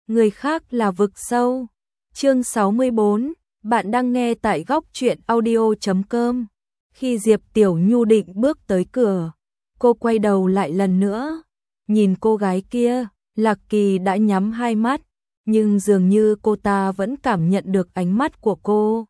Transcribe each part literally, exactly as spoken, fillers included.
người khác là vực sâu. Chương sáu mươi bốn, bạn đang nghe tại góc truyện audio chấm com. Khi Diệp Tiểu Nhu định bước tới cửa, cô quay đầu lại lần nữa, nhìn cô gái kia, Lạc Kỳ đã nhắm hai mắt, nhưng dường như cô ta vẫn cảm nhận được ánh mắt của cô.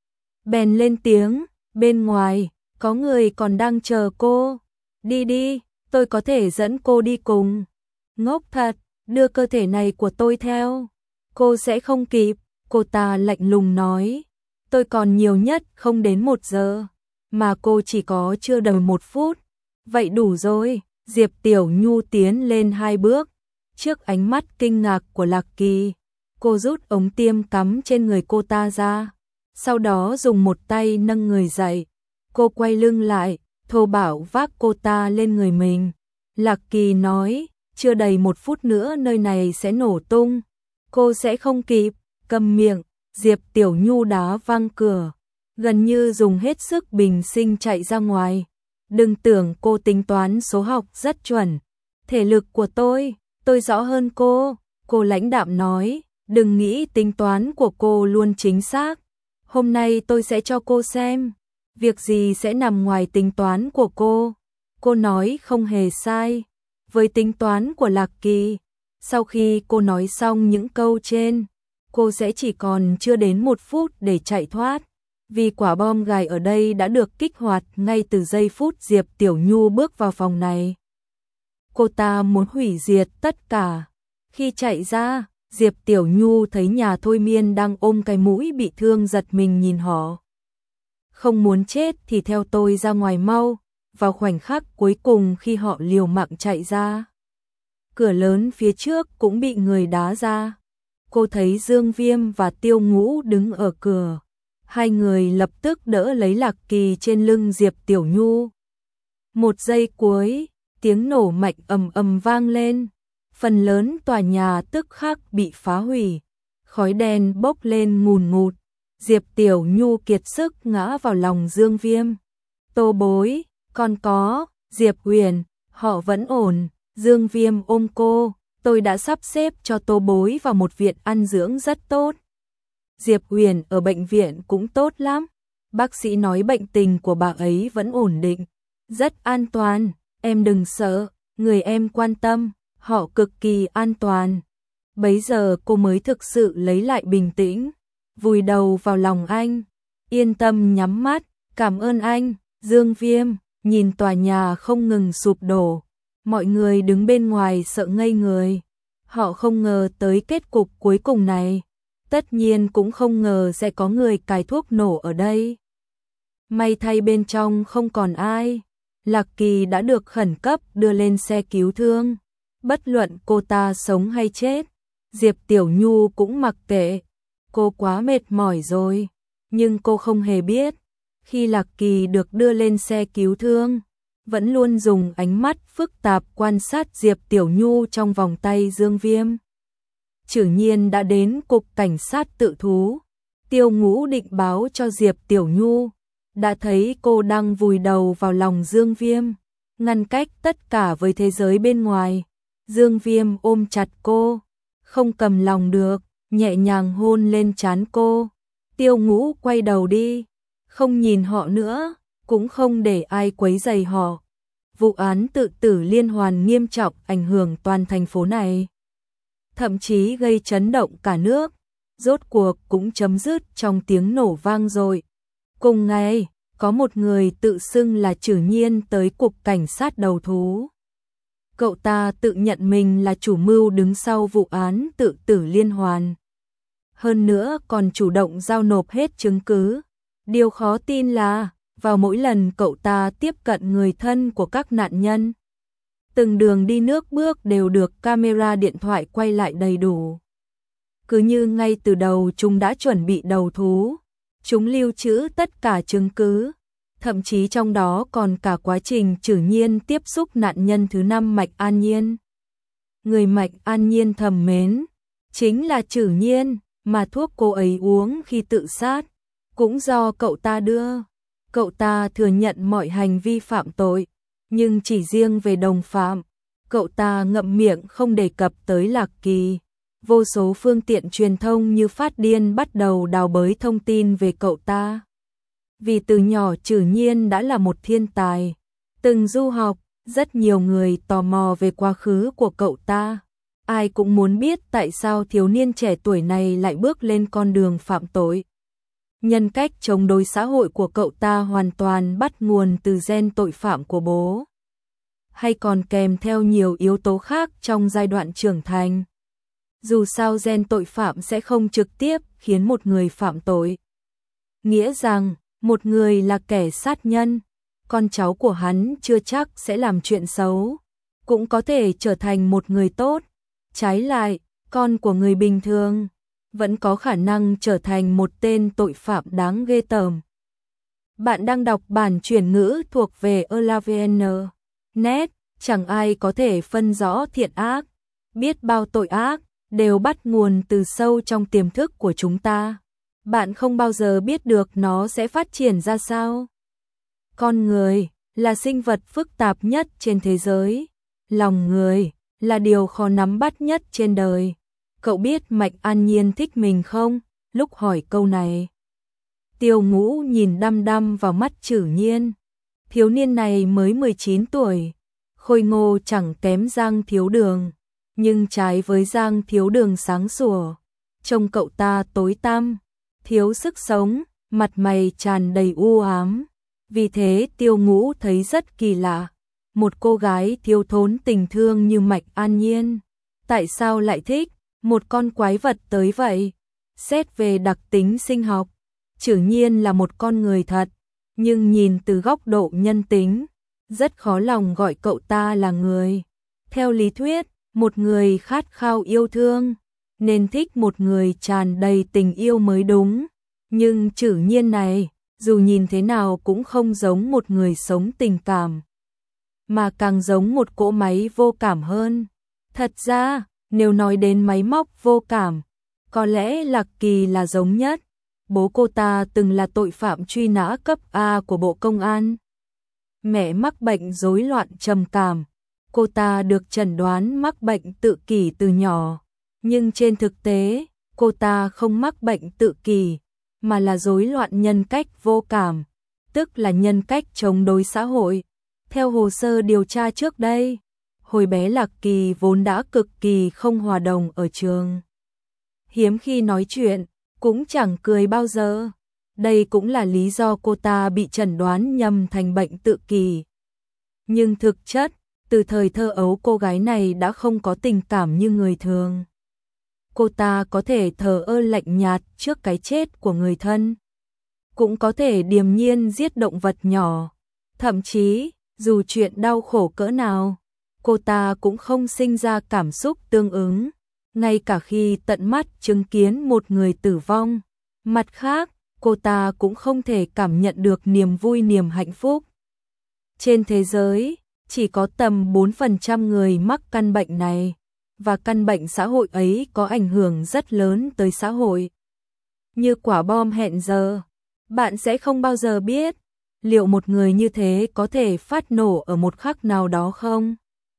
Bèn lên tiếng, bên ngoài, có người còn đang chờ cô. Đi đi, tôi có thể dẫn cô đi cùng. Ngốc thật, đưa cơ thể này của tôi theo. Cô sẽ không kịp, cô ta lạnh lùng nói. Tôi còn nhiều nhất không đến một giờ, mà cô chỉ có chưa đầy một phút. Vậy đủ rồi, Diệp Tiểu Nhu tiến lên hai bước. Trước ánh mắt kinh ngạc của Lạc Kỳ, cô rút ống tiêm cắm trên người cô ta ra. Sau đó dùng một tay nâng người dậy. Cô quay lưng lại, thô bạo vác cô ta lên người mình. Lạc Kỳ nói, chưa đầy một phút nữa nơi này sẽ nổ tung. Cô sẽ không kịp, câm miệng. Diệp Tiểu Nhu đá văng cửa, gần như dùng hết sức bình sinh chạy ra ngoài. Đừng tưởng cô tính toán số học rất chuẩn. Thể lực của tôi, tôi rõ hơn cô. Cô lãnh đạm nói, đừng nghĩ tính toán của cô luôn chính xác. Hôm nay tôi sẽ cho cô xem, việc gì sẽ nằm ngoài tính toán của cô. Cô nói không hề sai. Với tính toán của Lạc Kỳ, sau khi cô nói xong những câu trên, cô sẽ chỉ còn chưa đến một phút để chạy thoát. Vì quả bom gài ở đây đã được kích hoạt ngay từ giây phút Diệp Tiểu Nhu bước vào phòng này. Cô ta muốn hủy diệt tất cả. Khi chạy ra, Diệp Tiểu Nhu thấy nhà thôi miên đang ôm cái mũi bị thương giật mình nhìn họ. Không muốn chết thì theo tôi ra ngoài mau. Vào khoảnh khắc cuối cùng khi họ liều mạng chạy ra, cửa lớn phía trước cũng bị người đá ra. Cô thấy Dương Viêm và Tiêu Ngũ đứng ở cửa. Hai người lập tức đỡ lấy Lạc Kỳ trên lưng Diệp Tiểu Nhu. Một giây cuối, tiếng nổ mạnh ầm ầm vang lên. Phần lớn tòa nhà tức khắc bị phá hủy. Khói đen bốc lên ngùn ngụt. Diệp Tiểu Nhu kiệt sức ngã vào lòng Dương Viêm. Tô Bối, còn có, Diệp Huyền, họ vẫn ổn. Dương Viêm ôm cô, tôi đã sắp xếp cho Tô Bối vào một viện ăn dưỡng rất tốt. Diệp Huyền ở bệnh viện cũng tốt lắm. Bác sĩ nói bệnh tình của bà ấy vẫn ổn định, rất an toàn, em đừng sợ, người em quan tâm, họ cực kỳ an toàn. Bấy giờ cô mới thực sự lấy lại bình tĩnh, vùi đầu vào lòng anh. Yên tâm nhắm mắt, cảm ơn anh. Dương Viêm nhìn tòa nhà không ngừng sụp đổ. Mọi người đứng bên ngoài sợ ngây người. Họ không ngờ tới kết cục cuối cùng này. Tất nhiên cũng không ngờ sẽ có người cài thuốc nổ ở đây. May thay bên trong không còn ai. Lạc Kỳ đã được khẩn cấp đưa lên xe cứu thương. Bất luận cô ta sống hay chết, Diệp Tiểu Nhu cũng mặc kệ. Cô quá mệt mỏi rồi. Nhưng cô không hề biết, khi Lạc Kỳ được đưa lên xe cứu thương, vẫn luôn dùng ánh mắt phức tạp quan sát Diệp Tiểu Nhu trong vòng tay Dương Viêm. Chử Nhiên đã đến cục cảnh sát tự thú. Tiêu Ngũ định báo cho Diệp Tiểu Nhu, đã thấy cô đang vùi đầu vào lòng Dương Viêm, ngăn cách tất cả với thế giới bên ngoài. Dương Viêm ôm chặt cô, không cầm lòng được, nhẹ nhàng hôn lên trán cô. Tiêu Ngũ quay đầu đi, không nhìn họ nữa, cũng không để ai quấy rầy họ. Vụ án tự tử liên hoàn nghiêm trọng ảnh hưởng toàn thành phố này, thậm chí gây chấn động cả nước, rốt cuộc cũng chấm dứt trong tiếng nổ vang dội. Cùng ngày, có một người tự xưng là Chử Nhiên tới cục cảnh sát đầu thú. Cậu ta tự nhận mình là chủ mưu đứng sau vụ án tự tử liên hoàn. Hơn nữa còn chủ động giao nộp hết chứng cứ. Điều khó tin là, vào mỗi lần cậu ta tiếp cận người thân của các nạn nhân, từng đường đi nước bước đều được camera điện thoại quay lại đầy đủ. Cứ như ngay từ đầu chúng đã chuẩn bị đầu thú, chúng lưu trữ tất cả chứng cứ, thậm chí trong đó còn cả quá trình Chử Nhiên tiếp xúc nạn nhân thứ năm Mạch An Nhiên. Người Mạch An Nhiên thầm mến, chính là Chử Nhiên, mà thuốc cô ấy uống khi tự sát, cũng do cậu ta đưa. Cậu ta thừa nhận mọi hành vi phạm tội, nhưng chỉ riêng về đồng phạm, cậu ta ngậm miệng không đề cập tới Lạc Kỳ. Vô số phương tiện truyền thông như phát điên bắt đầu đào bới thông tin về cậu ta. Vì từ nhỏ Trử Nhiên đã là một thiên tài, từng du học, rất nhiều người tò mò về quá khứ của cậu ta. Ai cũng muốn biết tại sao thiếu niên trẻ tuổi này lại bước lên con đường phạm tội. Nhân cách chống đối xã hội của cậu ta hoàn toàn bắt nguồn từ gen tội phạm của bố, hay còn kèm theo nhiều yếu tố khác trong giai đoạn trưởng thành. Dù sao gen tội phạm sẽ không trực tiếp khiến một người phạm tội, nghĩa rằng một người là kẻ sát nhân, con cháu của hắn chưa chắc sẽ làm chuyện xấu, cũng có thể trở thành một người tốt. Trái lại, con của người bình thường vẫn có khả năng trở thành một tên tội phạm đáng ghê tởm. Bạn đang đọc bản chuyển ngữ thuộc về Elavn chấm net, chẳng ai có thể phân rõ thiện ác, biết bao tội ác đều bắt nguồn từ sâu trong tiềm thức của chúng ta. Bạn không bao giờ biết được nó sẽ phát triển ra sao. Con người là sinh vật phức tạp nhất trên thế giới. Lòng người là điều khó nắm bắt nhất trên đời. Cậu biết Mạch An Nhiên thích mình không? Lúc hỏi câu này, Tiêu Ngũ nhìn đăm đăm vào mắt Trử Nhiên. Thiếu niên này mới mười chín tuổi, khôi ngô chẳng kém Giang Thiếu Đường, nhưng trái với Giang Thiếu Đường sáng sủa, trông cậu ta tối tăm, thiếu sức sống, mặt mày tràn đầy u ám. Vì thế Tiêu Ngũ thấy rất kỳ lạ, một cô gái thiếu thốn tình thương như Mạch An Nhiên, tại sao lại thích một con quái vật tới vậy? Xét về đặc tính sinh học, Trử Nhiên là một con người thật, nhưng nhìn từ góc độ nhân tính, rất khó lòng gọi cậu ta là người. Theo lý thuyết, một người khát khao yêu thương nên thích một người tràn đầy tình yêu mới đúng, nhưng Trử Nhiên này, dù nhìn thế nào cũng không giống một người sống tình cảm, mà càng giống một cỗ máy vô cảm hơn. Thật ra, nếu nói đến máy móc vô cảm, có lẽ Lạc Kỳ là giống nhất. Bố cô ta từng là tội phạm truy nã cấp A của Bộ Công an. Mẹ mắc bệnh rối loạn trầm cảm. Cô ta được chẩn đoán mắc bệnh tự kỷ từ nhỏ. Nhưng trên thực tế, cô ta không mắc bệnh tự kỷ, mà là rối loạn nhân cách vô cảm, tức là nhân cách chống đối xã hội. Theo hồ sơ điều tra trước đây, hồi bé Lạc Kỳ vốn đã cực kỳ không hòa đồng ở trường. Hiếm khi nói chuyện, cũng chẳng cười bao giờ. Đây cũng là lý do cô ta bị chẩn đoán nhầm thành bệnh tự kỷ. Nhưng thực chất, từ thời thơ ấu cô gái này đã không có tình cảm như người thường. Cô ta có thể thờ ơ lạnh nhạt trước cái chết của người thân, cũng có thể điềm nhiên giết động vật nhỏ. Thậm chí, dù chuyện đau khổ cỡ nào, cô ta cũng không sinh ra cảm xúc tương ứng, ngay cả khi tận mắt chứng kiến một người tử vong. Mặt khác, cô ta cũng không thể cảm nhận được niềm vui niềm hạnh phúc. Trên thế giới, chỉ có tầm bốn phần trăm người mắc căn bệnh này, và căn bệnh xã hội ấy có ảnh hưởng rất lớn tới xã hội. Như quả bom hẹn giờ, bạn sẽ không bao giờ biết liệu một người như thế có thể phát nổ ở một khắc nào đó không.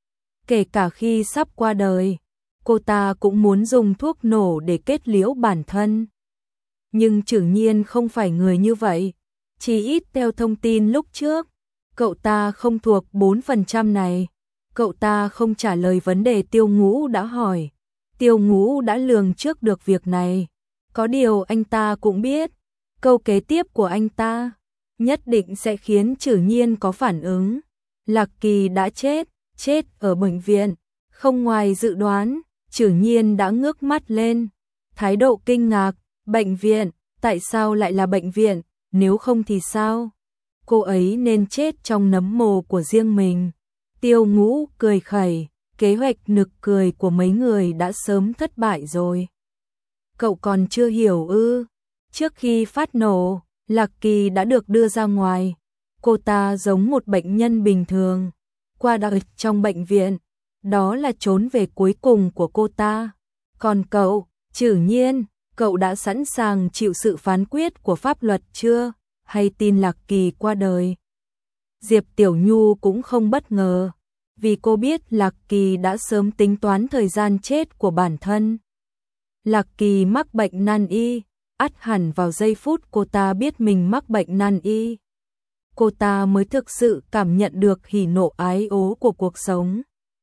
Kể cả khi sắp qua đời, cô ta cũng muốn dùng thuốc nổ để kết liễu bản thân. Nhưng Trử Nhiên không phải người như vậy. Chỉ ít theo thông tin lúc trước, cậu ta không thuộc bốn phần trăm này. Cậu ta không trả lời vấn đề Tiêu Ngũ đã hỏi. Tiêu Ngũ đã lường trước được việc này. Có điều anh ta cũng biết, câu kế tiếp của anh ta nhất định sẽ khiến Trử Nhiên có phản ứng. Lạc Kỳ đã chết, chết ở bệnh viện. Không ngoài dự đoán, Trử Nhiên đã ngước mắt lên, thái độ kinh ngạc. Bệnh viện, tại sao lại là bệnh viện, nếu không thì sao? Cô ấy nên chết trong nấm mồ của riêng mình. Tiêu Ngũ cười khẩy, kế hoạch nực cười của mấy người đã sớm thất bại rồi. Cậu còn chưa hiểu ư? Trước khi phát nổ, Lạc Kỳ đã được đưa ra ngoài. Cô ta giống một bệnh nhân bình thường, qua đời trong bệnh viện. Đó là trốn về cuối cùng của cô ta. Còn cậu, Trử Nhiên, cậu đã sẵn sàng chịu sự phán quyết của pháp luật chưa? Hay tin Lạc Kỳ qua đời? Diệp Tiểu Nhu cũng không bất ngờ, vì cô biết Lạc Kỳ đã sớm tính toán thời gian chết của bản thân. Lạc Kỳ mắc bệnh nan y, ắt hẳn vào giây phút cô ta biết mình mắc bệnh nan y, cô ta mới thực sự cảm nhận được hỉ nộ ái ố của cuộc sống.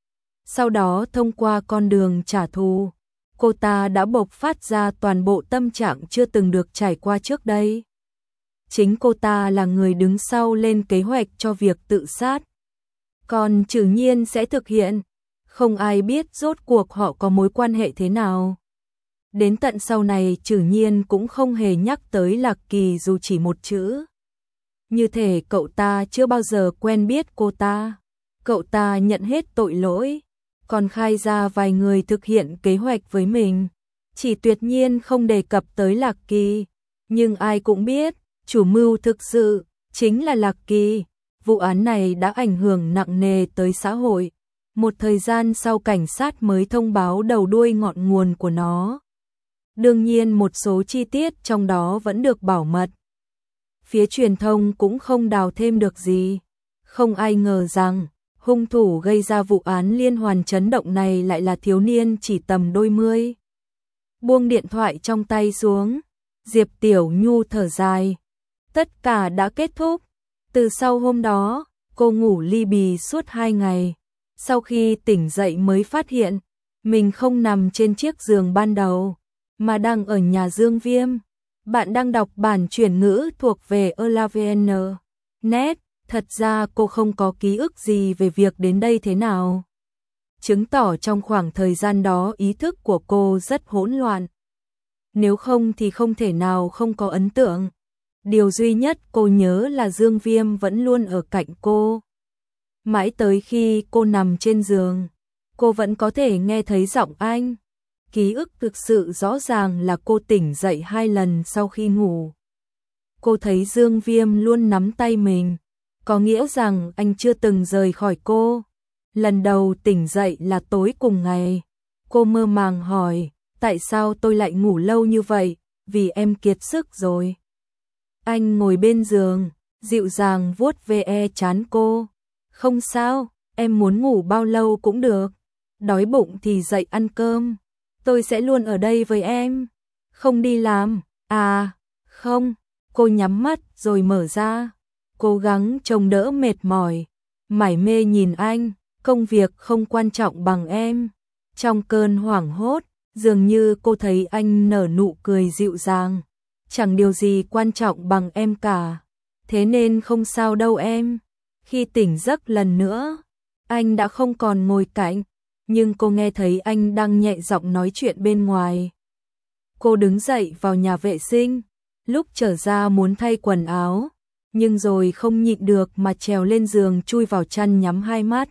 Sau đó thông qua con đường trả thù, cô ta đã bộc phát ra toàn bộ tâm trạng chưa từng được trải qua trước đây. Chính cô ta là người đứng sau lên kế hoạch cho việc tự sát. Còn Trử Nhiên sẽ thực hiện, không ai biết rốt cuộc họ có mối quan hệ thế nào. Đến tận sau này Trử Nhiên cũng không hề nhắc tới Lạc Kỳ dù chỉ một chữ. Như thể cậu ta chưa bao giờ quen biết cô ta. Cậu ta nhận hết tội lỗi, còn khai ra vài người thực hiện kế hoạch với mình. Chỉ tuyệt nhiên không đề cập tới Lạc Kỳ. Nhưng ai cũng biết, chủ mưu thực sự chính là Lạc Kỳ. Vụ án này đã ảnh hưởng nặng nề tới xã hội. Một thời gian sau cảnh sát mới thông báo đầu đuôi ngọn nguồn của nó. Đương nhiên một số chi tiết trong đó vẫn được bảo mật. Phía truyền thông cũng không đào thêm được gì. Không ai ngờ rằng hung thủ gây ra vụ án liên hoàn chấn động này lại là thiếu niên chỉ tầm đôi mươi. Buông điện thoại trong tay xuống, Diệp Tiểu Nhu thở dài. Tất cả đã kết thúc. Từ sau hôm đó, cô ngủ li bì suốt hai ngày. Sau khi tỉnh dậy mới phát hiện, mình không nằm trên chiếc giường ban đầu, mà đang ở nhà Dương Viêm. Bạn đang đọc bản chuyển ngữ thuộc về Elavn chấm net. Thật ra cô không có ký ức gì về việc đến đây thế nào. Chứng tỏ trong khoảng thời gian đó ý thức của cô rất hỗn loạn. Nếu không thì không thể nào không có ấn tượng. Điều duy nhất cô nhớ là Dương Viêm vẫn luôn ở cạnh cô. Mãi tới khi cô nằm trên giường, cô vẫn có thể nghe thấy giọng anh. Ký ức thực sự rõ ràng là cô tỉnh dậy hai lần sau khi ngủ. Cô thấy Dương Viêm luôn nắm tay mình, có nghĩa rằng anh chưa từng rời khỏi cô. Lần đầu tỉnh dậy là tối cùng ngày. Cô mơ màng hỏi, tại sao tôi lại ngủ lâu như vậy? Vì em kiệt sức rồi. Anh ngồi bên giường, dịu dàng vuốt ve trán cô. Không sao, em muốn ngủ bao lâu cũng được. Đói bụng thì dậy ăn cơm. Tôi sẽ luôn ở đây với em. Không đi làm. À, không. Cô nhắm mắt rồi mở ra. Cố gắng trông đỡ mệt mỏi. Mải mê nhìn anh. Công việc không quan trọng bằng em. Trong cơn hoảng hốt, dường như cô thấy anh nở nụ cười dịu dàng. Chẳng điều gì quan trọng bằng em cả. Thế nên không sao đâu em. Khi tỉnh giấc lần nữa, anh đã không còn ngồi cạnh, nhưng cô nghe thấy anh đang nhẹ giọng nói chuyện bên ngoài. Cô đứng dậy vào nhà vệ sinh, lúc trở ra muốn thay quần áo, nhưng rồi không nhịn được mà trèo lên giường chui vào chăn nhắm hai mắt.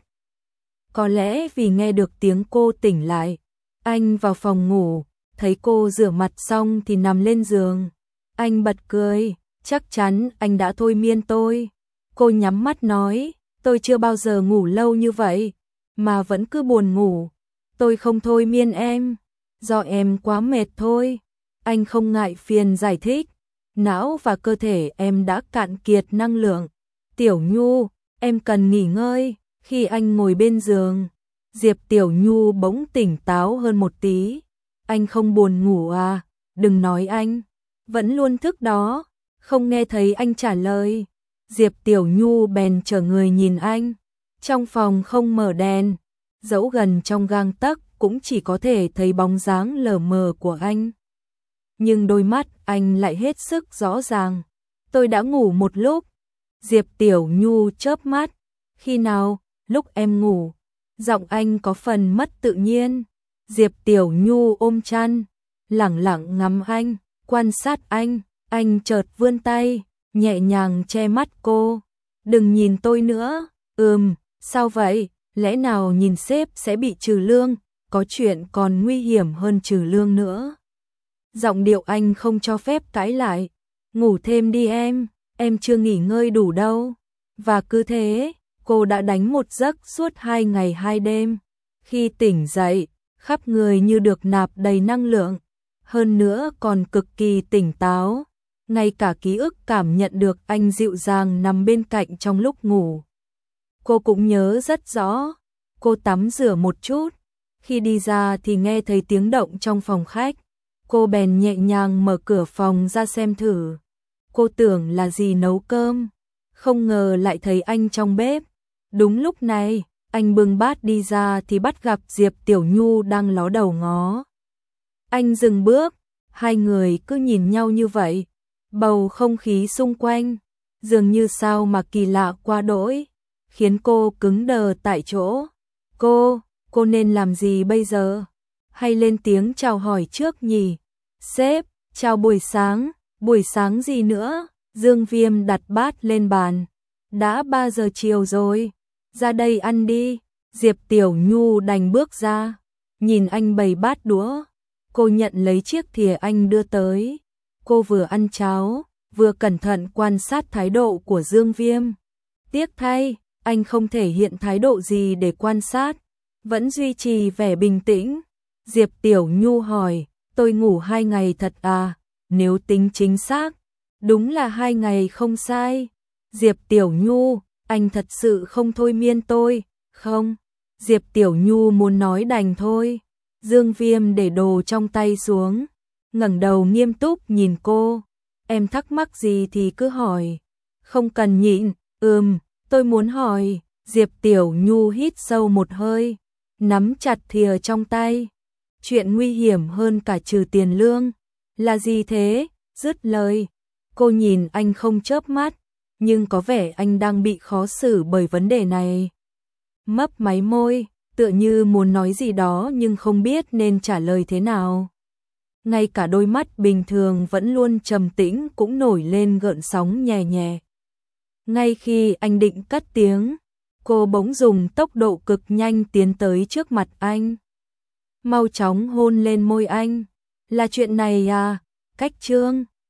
Có lẽ vì nghe được tiếng cô tỉnh lại, anh vào phòng ngủ, thấy cô rửa mặt xong thì nằm lên giường. Anh bật cười, chắc chắn anh đã thôi miên tôi. Cô nhắm mắt nói, tôi chưa bao giờ ngủ lâu như vậy, mà vẫn cứ buồn ngủ. Tôi không thôi miên em, do em quá mệt thôi. Anh không ngại phiền giải thích, não và cơ thể em đã cạn kiệt năng lượng. Tiểu Nhu, em cần nghỉ ngơi. Khi anh ngồi bên giường, Diệp Tiểu Nhu bỗng tỉnh táo hơn một tí. Anh không buồn ngủ à? Đừng nói anh, vẫn luôn thức đó. Không nghe thấy anh trả lời. Diệp Tiểu Nhu bèn trở người nhìn anh. Trong phòng không mở đèn, dẫu gần trong gang tấc cũng chỉ có thể thấy bóng dáng lờ mờ của anh. Nhưng đôi mắt anh lại hết sức rõ ràng. Tôi đã ngủ một lúc. Diệp Tiểu Nhu chớp mắt. Khi nào? Lúc em ngủ. Giọng anh có phần mất tự nhiên. Diệp Tiểu Nhu ôm chăn, lẳng lặng ngắm anh, quan sát anh. Anh chợt vươn tay, nhẹ nhàng che mắt cô. Đừng nhìn tôi nữa. Ừm, sao vậy? Lẽ nào nhìn sếp sẽ bị trừ lương? Có chuyện còn nguy hiểm hơn trừ lương nữa. Giọng điệu anh không cho phép cãi lại. Ngủ thêm đi em, em chưa nghỉ ngơi đủ đâu. Và cứ thế, cô đã đánh một giấc suốt hai ngày hai đêm. Khi tỉnh dậy, khắp người như được nạp đầy năng lượng. Hơn nữa còn cực kỳ tỉnh táo. Ngay cả ký ức cảm nhận được anh dịu dàng nằm bên cạnh trong lúc ngủ. Cô cũng nhớ rất rõ. Cô tắm rửa một chút. Khi đi ra thì nghe thấy tiếng động trong phòng khách. Cô bèn nhẹ nhàng mở cửa phòng ra xem thử. Cô tưởng là dì nấu cơm, không ngờ lại thấy anh trong bếp. Đúng lúc này, anh bưng bát đi ra thì bắt gặp Diệp Tiểu Nhu đang ló đầu ngó. Anh dừng bước, hai người cứ nhìn nhau như vậy. Bầu không khí xung quanh, dường như sao mà kỳ lạ quá đỗi, khiến cô cứng đờ tại chỗ. Cô, cô nên làm gì bây giờ? Hay lên tiếng chào hỏi trước nhỉ? Sếp, chào buổi sáng, buổi sáng gì nữa? Dương Viêm đặt bát lên bàn. Đã ba giờ chiều rồi, ra đây ăn đi. Diệp Tiểu Nhu đành bước ra, nhìn anh bày bát đũa. Cô nhận lấy chiếc thìa anh đưa tới. Cô vừa ăn cháo, vừa cẩn thận quan sát thái độ của Dương Viêm. Tiếc thay, anh không thể hiện thái độ gì để quan sát, vẫn duy trì vẻ bình tĩnh. Diệp Tiểu Nhu hỏi, tôi ngủ hai ngày thật à? Nếu tính chính xác, đúng là hai ngày không sai. Diệp Tiểu Nhu, anh thật sự không thôi miên tôi, không? Diệp Tiểu Nhu muốn nói đành thôi. Dương Viêm để đồ trong tay xuống, ngẩng đầu nghiêm túc nhìn cô. Em thắc mắc gì thì cứ hỏi, không cần nhịn. Ừm, tôi muốn hỏi. Diệp Tiểu Nhu hít sâu một hơi, nắm chặt thìa trong tay. Chuyện nguy hiểm hơn cả trừ tiền lương. Là gì thế? Dứt lời, cô nhìn anh không chớp mắt, nhưng có vẻ anh đang bị khó xử bởi vấn đề này. Mấp máy môi, tựa như muốn nói gì đó nhưng không biết nên trả lời thế nào. Ngay cả đôi mắt bình thường vẫn luôn trầm tĩnh cũng nổi lên gợn sóng nhẹ nhẹ. Ngay khi anh định cất tiếng, cô bỗng dùng tốc độ cực nhanh tiến tới trước mặt anh. Mau chóng hôn lên môi anh. Là chuyện này à? Cách Trương,